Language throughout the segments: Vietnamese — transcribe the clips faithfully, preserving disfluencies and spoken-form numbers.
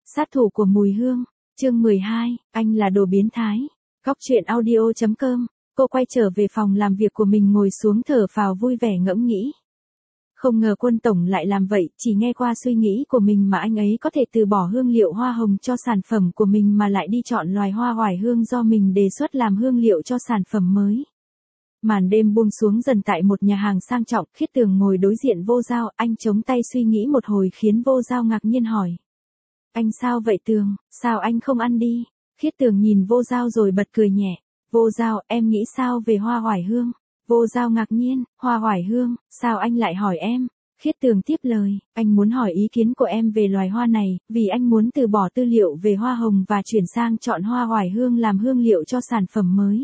Sát thủ của mùi hương, chương mười hai, anh là đồ biến thái. Góc truyện audio chấm com, cô quay trở về phòng làm việc của mình ngồi xuống thở phào vui vẻ ngẫm nghĩ. Không ngờ Quân tổng lại làm vậy, chỉ nghe qua suy nghĩ của mình mà anh ấy có thể từ bỏ hương liệu hoa hồng cho sản phẩm của mình mà lại đi chọn loài hoa oải hương do mình đề xuất làm hương liệu cho sản phẩm mới. Màn đêm buông xuống dần tại một nhà hàng sang trọng, Khiết Tường ngồi đối diện Vô Giao, anh chống tay suy nghĩ một hồi khiến Vô Giao ngạc nhiên hỏi. Anh sao vậy Tường, sao anh không ăn đi? Khiết Tường nhìn Vô Giao rồi bật cười nhẹ. Vô Giao, em nghĩ sao về hoa oải hương? Vô Giao ngạc nhiên, hoa oải hương, sao anh lại hỏi em? Khiết Tường tiếp lời, anh muốn hỏi ý kiến của em về loài hoa này, vì anh muốn từ bỏ tư liệu về hoa hồng và chuyển sang chọn hoa oải hương làm hương liệu cho sản phẩm mới.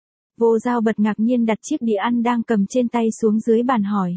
Vô Giao bật ngạc nhiên đặt chiếc đĩa ăn đang cầm trên tay xuống dưới bàn hỏi.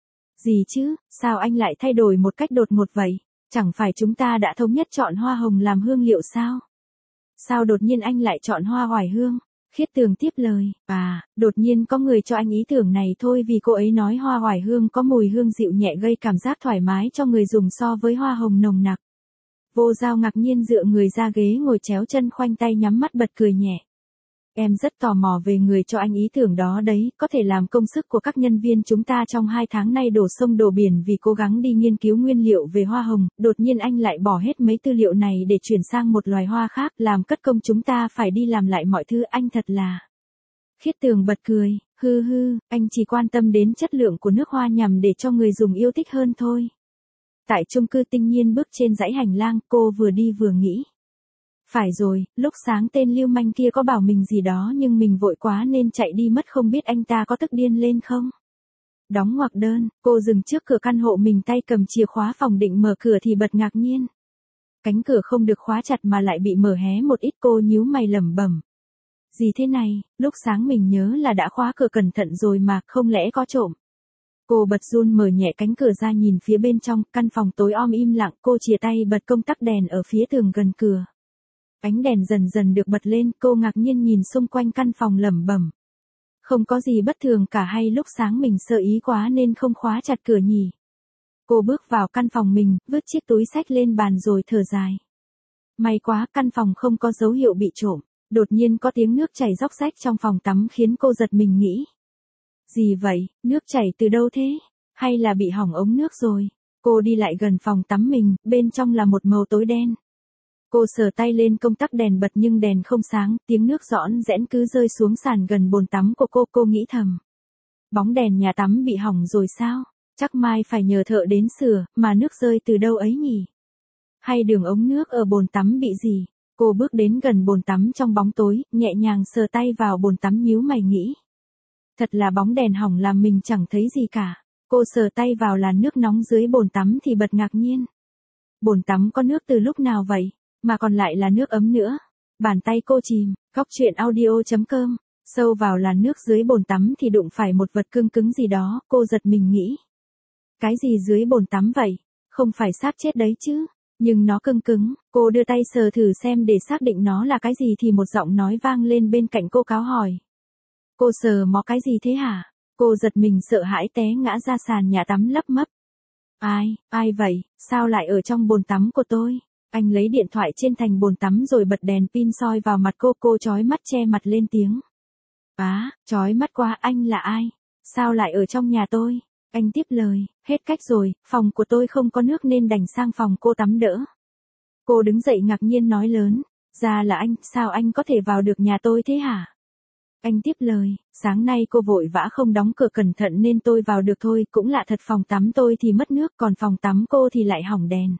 Gì chứ, sao anh lại thay đổi một cách đột ngột vậy? Chẳng phải chúng ta đã thống nhất chọn hoa hồng làm hương liệu sao? Sao đột nhiên anh lại chọn hoa oải hương? Khiết Tường tiếp lời, à, đột nhiên có người cho anh ý tưởng này thôi vì cô ấy nói hoa oải hương có mùi hương dịu nhẹ gây cảm giác thoải mái cho người dùng so với hoa hồng nồng nặc. Vô Giao ngạc nhiên dựa người ra ghế ngồi chéo chân khoanh tay nhắm mắt bật cười nhẹ. Em rất tò mò về người cho anh ý tưởng đó đấy, có thể làm công sức của các nhân viên chúng ta trong hai tháng nay đổ sông đổ biển vì cố gắng đi nghiên cứu nguyên liệu về hoa hồng, đột nhiên anh lại bỏ hết mấy tư liệu này để chuyển sang một loài hoa khác, làm cất công chúng ta phải đi làm lại mọi thứ, anh thật là. Khiết Tường bật cười, hư hư, anh chỉ quan tâm đến chất lượng của nước hoa nhằm để cho người dùng yêu thích hơn thôi. Tại chung cư Tinh Nhiên bước trên dãy hành lang, cô vừa đi vừa nghĩ. Phải rồi, lúc sáng tên lưu manh kia có bảo mình gì đó nhưng mình vội quá nên chạy đi mất, không biết anh ta có tức điên lên không? Đóng ngoặc đơn, cô dừng trước cửa căn hộ mình tay cầm chìa khóa phòng định mở cửa thì bật ngạc nhiên. Cánh cửa không được khóa chặt mà lại bị mở hé một ít, cô nhíu mày lẩm bẩm. Gì thế này, lúc sáng mình nhớ là đã khóa cửa cẩn thận rồi mà, không lẽ có trộm? Cô bật run mở nhẹ cánh cửa ra nhìn phía bên trong, căn phòng tối om im lặng, cô chìa tay bật công tắc đèn ở phía tường gần cửa. Ánh đèn dần dần được bật lên, cô ngạc nhiên nhìn xung quanh căn phòng lẩm bẩm. Không có gì bất thường cả, hay lúc sáng mình sơ ý quá nên không khóa chặt cửa nhỉ? Cô bước vào căn phòng mình, vứt chiếc túi xách lên bàn rồi thở dài. May quá, căn phòng không có dấu hiệu bị trộm. Đột nhiên có tiếng nước chảy róc rách trong phòng tắm khiến cô giật mình nghĩ. Gì vậy, nước chảy từ đâu thế? Hay là bị hỏng ống nước rồi? Cô đi lại gần phòng tắm mình, bên trong là một màu tối đen. Cô sờ tay lên công tắc đèn bật nhưng đèn không sáng, tiếng nước rõn rẽn cứ rơi xuống sàn gần bồn tắm của cô, cô nghĩ thầm. Bóng đèn nhà tắm bị hỏng rồi sao? Chắc mai phải nhờ thợ đến sửa, mà nước rơi từ đâu ấy nhỉ? Hay đường ống nước ở bồn tắm bị gì? Cô bước đến gần bồn tắm trong bóng tối, nhẹ nhàng sờ tay vào bồn tắm nhíu mày nghĩ. Thật là bóng đèn hỏng làm mình chẳng thấy gì cả. Cô sờ tay vào làn nước nóng dưới bồn tắm thì bật ngạc nhiên. Bồn tắm có nước từ lúc nào vậy? Mà còn lại là nước ấm nữa. Bàn tay cô chìm, góc truyện audio chấm com, sâu vào làn nước dưới bồn tắm thì đụng phải một vật cứng cứng gì đó, cô giật mình nghĩ. Cái gì dưới bồn tắm vậy? Không phải xác chết đấy chứ? Nhưng nó cứng cứng, cô đưa tay sờ thử xem để xác định nó là cái gì thì một giọng nói vang lên bên cạnh cô cáo hỏi. Cô sờ mó cái gì thế hả? Cô giật mình sợ hãi té ngã ra sàn nhà tắm lấp mấp. Ai, ai vậy, sao lại ở trong bồn tắm của tôi? Anh lấy điện thoại trên thành bồn tắm rồi bật đèn pin soi vào mặt cô, cô chói mắt che mặt lên tiếng. Á, chói mắt quá, anh là ai? Sao lại ở trong nhà tôi? Anh tiếp lời, hết cách rồi, phòng của tôi không có nước nên đành sang phòng cô tắm đỡ. Cô đứng dậy ngạc nhiên nói lớn, ra là anh, sao anh có thể vào được nhà tôi thế hả? Anh tiếp lời, sáng nay cô vội vã không đóng cửa cẩn thận nên tôi vào được thôi, cũng lạ thật, phòng tắm tôi thì mất nước còn phòng tắm cô thì lại hỏng đèn.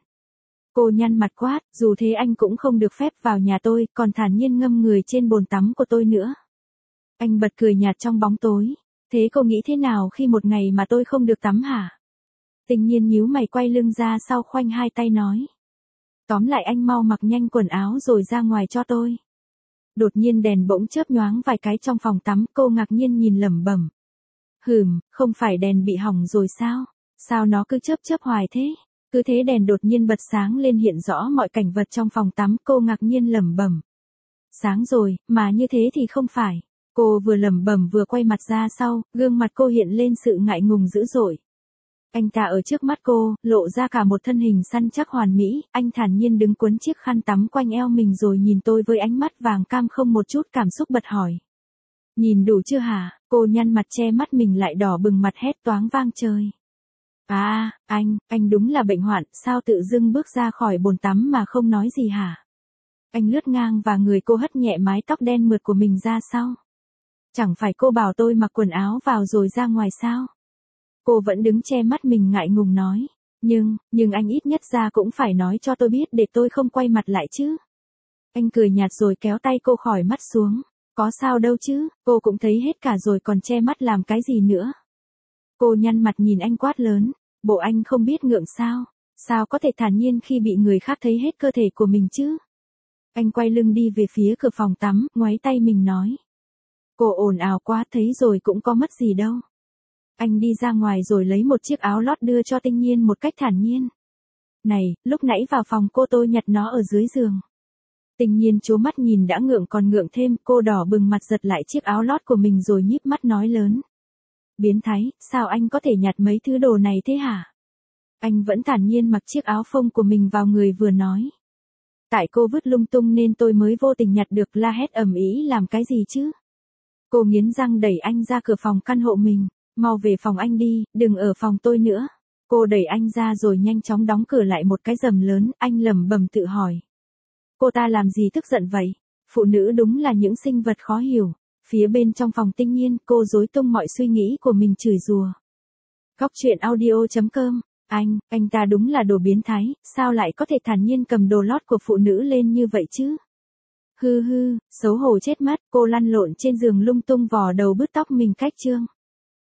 Cô nhăn mặt quát, dù thế anh cũng không được phép vào nhà tôi, còn thản nhiên ngâm người trên bồn tắm của tôi nữa. Anh bật cười nhạt trong bóng tối. Thế cô nghĩ thế nào khi một ngày mà tôi không được tắm hả? Tinh Nhiên nhíu mày quay lưng ra sau khoanh hai tay nói. Tóm lại anh mau mặc nhanh quần áo rồi ra ngoài cho tôi. Đột nhiên đèn bỗng chớp nhoáng vài cái trong phòng tắm, cô ngạc nhiên nhìn lẩm bẩm. Hừm, không phải đèn bị hỏng rồi sao? Sao nó cứ chớp chớp hoài thế? Cứ thế đèn đột nhiên bật sáng lên hiện rõ mọi cảnh vật trong phòng tắm, cô ngạc nhiên lẩm bẩm. Sáng rồi, mà như thế thì không phải. Cô vừa lẩm bẩm vừa quay mặt ra sau, gương mặt cô hiện lên sự ngại ngùng dữ dội. Anh ta ở trước mắt cô, lộ ra cả một thân hình săn chắc hoàn mỹ, anh thản nhiên đứng quấn chiếc khăn tắm quanh eo mình rồi nhìn tôi với ánh mắt vàng cam không một chút cảm xúc bật hỏi. Nhìn đủ chưa hả? Cô nhăn mặt che mắt mình lại đỏ bừng mặt hét toáng vang trời. À, anh, anh đúng là bệnh hoạn, sao tự dưng bước ra khỏi bồn tắm mà không nói gì hả? Anh lướt ngang và người cô hất nhẹ mái tóc đen mượt của mình ra sau. Chẳng phải cô bảo tôi mặc quần áo vào rồi ra ngoài sao? Cô vẫn đứng che mắt mình ngại ngùng nói. Nhưng, nhưng anh ít nhất ra cũng phải nói cho tôi biết để tôi không quay mặt lại chứ. Anh cười nhạt rồi kéo tay cô khỏi mắt xuống. Có sao đâu chứ, cô cũng thấy hết cả rồi còn che mắt làm cái gì nữa. Cô nhăn mặt nhìn anh quát lớn. Bộ anh không biết ngượng sao? Sao có thể thản nhiên khi bị người khác thấy hết cơ thể của mình chứ? Anh quay lưng đi về phía cửa phòng tắm, ngoáy tay mình nói. Cô ồn ào quá thấy rồi cũng có mất gì đâu. Anh đi ra ngoài rồi lấy một chiếc áo lót đưa cho Tinh Nhiên một cách thản nhiên. Này, lúc nãy vào phòng cô tôi nhặt nó ở dưới giường. Tinh Nhiên trố mắt nhìn đã ngượng còn ngượng thêm, cô đỏ bừng mặt giật lại chiếc áo lót của mình rồi nhíp mắt nói lớn. Biến thái, sao anh có thể nhặt mấy thứ đồ này thế hả? Anh vẫn thản nhiên mặc chiếc áo phông của mình vào người vừa nói. Tại cô vứt lung tung nên tôi mới vô tình nhặt được, la hét ầm ĩ làm cái gì chứ? Cô nghiến răng đẩy anh ra cửa phòng căn hộ mình. Mau về phòng anh đi, đừng ở phòng tôi nữa. Cô đẩy anh ra rồi nhanh chóng đóng cửa lại một cái rầm lớn, anh lẩm bẩm tự hỏi. Cô ta làm gì tức giận vậy? Phụ nữ đúng là những sinh vật khó hiểu. Phía bên trong phòng Tinh Nhiên, cô rối tung mọi suy nghĩ của mình chửi rủa. Góc truyện audio chấm com. Anh, anh ta đúng là đồ biến thái, sao lại có thể thản nhiên cầm đồ lót của phụ nữ lên như vậy chứ? Hư hư, xấu hổ chết mất, cô lăn lộn trên giường lung tung vò đầu bứt tóc mình cách trương.